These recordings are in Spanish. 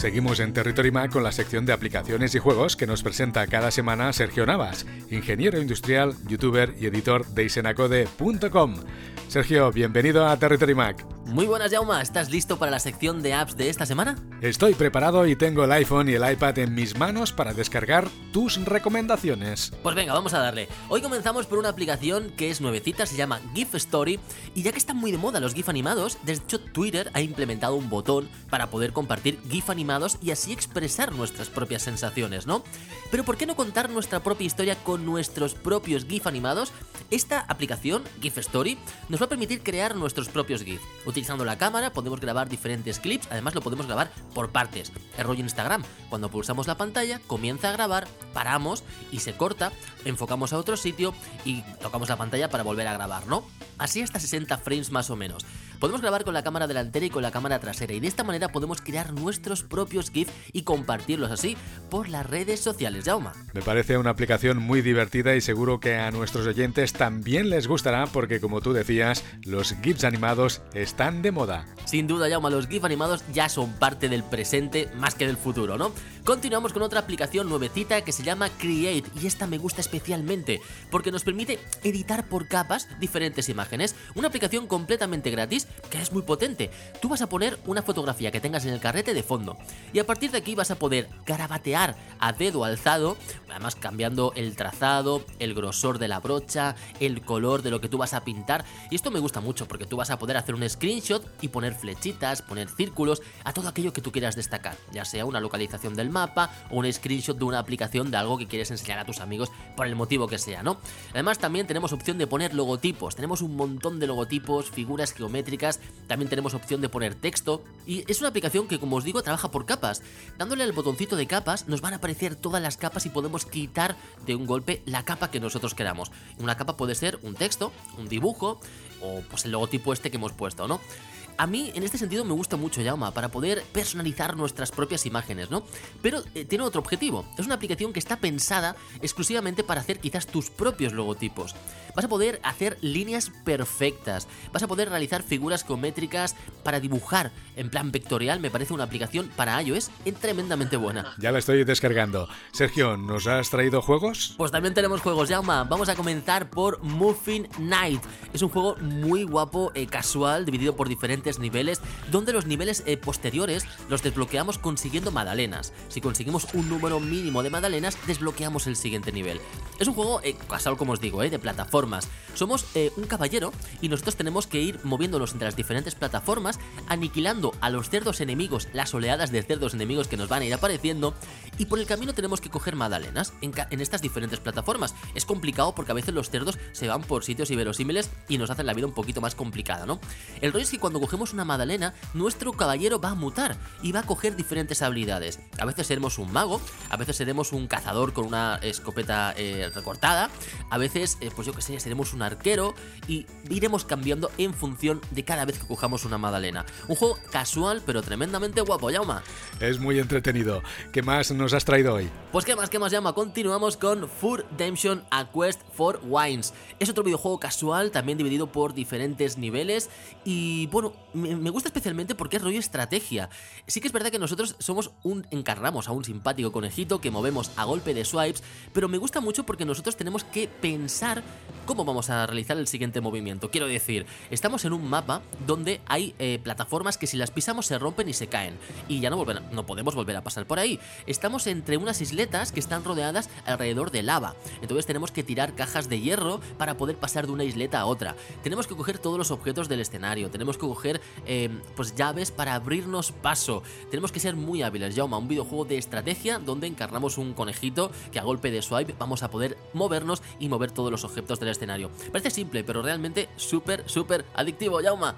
Seguimos en Territory Mac con la sección de aplicaciones y juegos que nos presenta cada semana Sergio Navas, ingeniero industrial, youtuber y editor de isenacode.com. Sergio, bienvenido a Territory Mac. Muy buenas, Jaume. ¿Estás listo para la sección de apps de esta semana? Estoy preparado y tengo el iPhone y el iPad en mis manos para descargar tus recomendaciones. Pues venga, vamos a darle. Hoy comenzamos por una aplicación que es nuevecita, se llama GIF Story, y ya que están muy de moda los GIF animados, de hecho Twitter ha implementado un botón para poder compartir GIF animados y así expresar nuestras propias sensaciones, ¿no? Pero ¿por qué no contar nuestra propia historia con nuestros propios GIF animados? Esta aplicación, GIF Story, nos va a permitir crear nuestros propios GIF. Utilizando la cámara podemos grabar diferentes clips, además lo podemos grabar por partes. El rollo Instagram, cuando pulsamos la pantalla, comienza a grabar, paramos y se corta, enfocamos a otro sitio y tocamos la pantalla para volver a grabar, ¿no? Así hasta 60 frames más o menos. Podemos grabar con la cámara delantera y con la cámara trasera y de esta manera podemos crear nuestros propios GIF y compartirlos así por las redes sociales, Jaume. Me parece una aplicación muy divertida y seguro que a nuestros oyentes también les gustará porque, como tú decías, los GIFs animados están de moda. Sin duda, Jaume, los GIF animados ya son parte del presente más que del futuro, ¿no? Continuamos con otra aplicación nuevecita que se llama Create y esta me gusta especialmente porque nos permite editar por capas diferentes imágenes. Una aplicación completamente gratis que es muy potente. Tú vas a poner una fotografía que tengas en el carrete de fondo y a partir de aquí vas a poder garabatear a dedo alzado, además cambiando el trazado, el grosor de la brocha, el color de lo que tú vas a pintar, y esto me gusta mucho porque tú vas a poder hacer un screenshot y poner flechitas, poner círculos a todo aquello que tú quieras destacar, ya sea una localización del mapa o un screenshot de una aplicación de algo que quieres enseñar a tus amigos por el motivo que sea, ¿no? Además también tenemos opción de poner logotipos, tenemos un montón de logotipos, figuras geométricas, también tenemos opción de poner texto y es una aplicación que, como os digo, trabaja por capas. Dándole al botoncito de capas nos van a aparecer todas las capas y podemos quitar de un golpe la capa que nosotros queramos. Una capa puede ser un texto, un dibujo o pues el logotipo este que hemos puesto, ¿no? A mí, en este sentido, me gusta mucho, Jaume, para poder personalizar nuestras propias imágenes, ¿no? Pero tiene otro objetivo. Es una aplicación que está pensada exclusivamente para hacer quizás tus propios logotipos. Vas a poder hacer líneas perfectas. Vas a poder realizar figuras geométricas para dibujar en plan vectorial. Me parece una aplicación para iOS tremendamente buena. Ya la estoy descargando. Sergio, ¿nos has traído juegos? Pues también tenemos juegos, Jaume. Vamos a comenzar por Muffin Night. Es un juego muy guapo, casual, dividido por diferentes niveles, donde los niveles posteriores los desbloqueamos consiguiendo magdalenas. Si conseguimos un número mínimo de magdalenas, desbloqueamos el siguiente nivel. Es un juego casual, como os digo, de plataformas. Somos un caballero y nosotros tenemos que ir moviéndonos entre las diferentes plataformas, aniquilando a los cerdos enemigos, las oleadas de cerdos enemigos que nos van a ir apareciendo, y por el camino tenemos que coger magdalenas en estas diferentes plataformas. Es complicado porque a veces los cerdos se van por sitios inverosímiles y nos hacen la vida un poquito más complicada, ¿no? El rollo es que cuando cogemos una magdalena, nuestro caballero va a mutar y va a coger diferentes habilidades. A veces seremos un mago, a veces seremos un cazador con una escopeta recortada, a veces, pues yo que sé, seremos un arquero y iremos cambiando en función de cada vez que cojamos una magdalena. Un juego casual pero tremendamente guapo, Jaume. Es muy entretenido. ¿Qué más nos has traído hoy? Pues qué más, Jaume. Continuamos con Fur Redemption: A Quest for Wines. Es otro videojuego casual, también dividido por diferentes niveles y bueno, me gusta especialmente porque es rollo estrategia. Sí que es verdad que nosotros encarnamos a un simpático conejito que movemos a golpe de swipes, pero me gusta mucho porque nosotros tenemos que pensar cómo vamos a realizar el siguiente movimiento. Quiero decir, estamos en un mapa donde hay plataformas que si las pisamos se rompen y se caen y ya no podemos volver a pasar por ahí. Estamos entre unas isletas que están rodeadas alrededor de lava, entonces tenemos que tirar cajas de hierro para poder pasar de una isleta a otra. Tenemos que coger todos los objetos del escenario, tenemos que coger pues llaves para abrirnos paso. Tenemos que ser muy hábiles, Jaume. Un videojuego de estrategia donde encarnamos un conejito que a golpe de swipe vamos a poder movernos y mover todos los objetos del escenario. Parece simple, pero realmente súper adictivo, Jaume.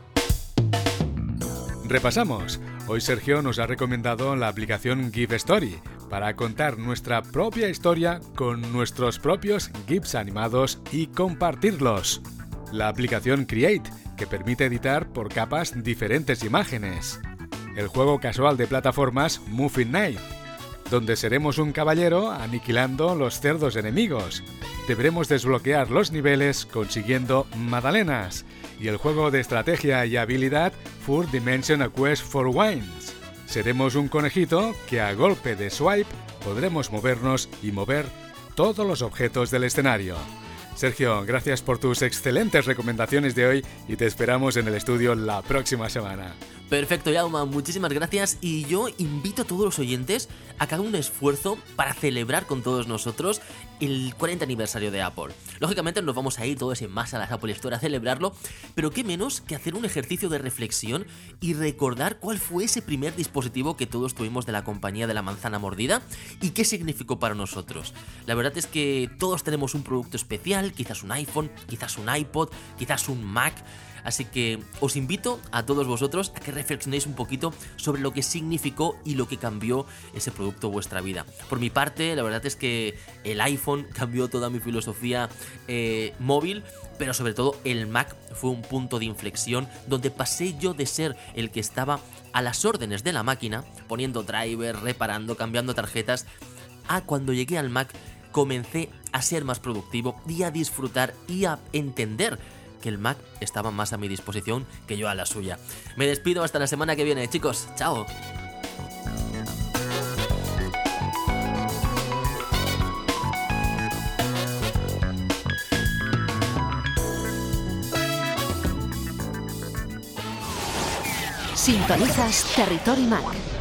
Repasamos. Hoy Sergio nos ha recomendado la aplicación GIF Story para contar nuestra propia historia con nuestros propios GIFs animados y compartirlos. La aplicación Create, que permite editar por capas diferentes imágenes. El juego casual de plataformas Muffin Night, donde seremos un caballero aniquilando los cerdos enemigos. Deberemos desbloquear los niveles consiguiendo magdalenas. Y el juego de estrategia y habilidad Fur Redemption: A Quest for Wines. seremos un conejito que a golpe de swipe podremos movernos y mover todos los objetos del escenario. Sergio, gracias por tus excelentes recomendaciones de hoy y te esperamos en el estudio la próxima semana. Perfecto, Jaume, muchísimas gracias, y yo invito a todos los oyentes a que hagan un esfuerzo para celebrar con todos nosotros el 40 aniversario de Apple. Lógicamente nos vamos a ir todos en masa a las Apple Store a celebrarlo, pero qué menos que hacer un ejercicio de reflexión y recordar cuál fue ese primer dispositivo que todos tuvimos de la compañía de la manzana mordida y qué significó para nosotros. La verdad es que todos tenemos un producto especial, quizás un iPhone, quizás un iPod, quizás un Mac. Así que os invito a todos vosotros a que reflexionéis un poquito sobre lo que significó y lo que cambió ese producto en vuestra vida. Por mi parte, la verdad es que el iPhone cambió toda mi filosofía móvil, pero sobre todo el Mac fue un punto de inflexión donde pasé yo de ser el que estaba a las órdenes de la máquina, poniendo drivers, reparando, cambiando tarjetas, a cuando llegué al Mac comencé a ser más productivo y a disfrutar y a entender que el Mac estaba más a mi disposición que yo a la suya. Me despido hasta la semana que viene, chicos. ¡Chao! Sintonizas Territory Mac.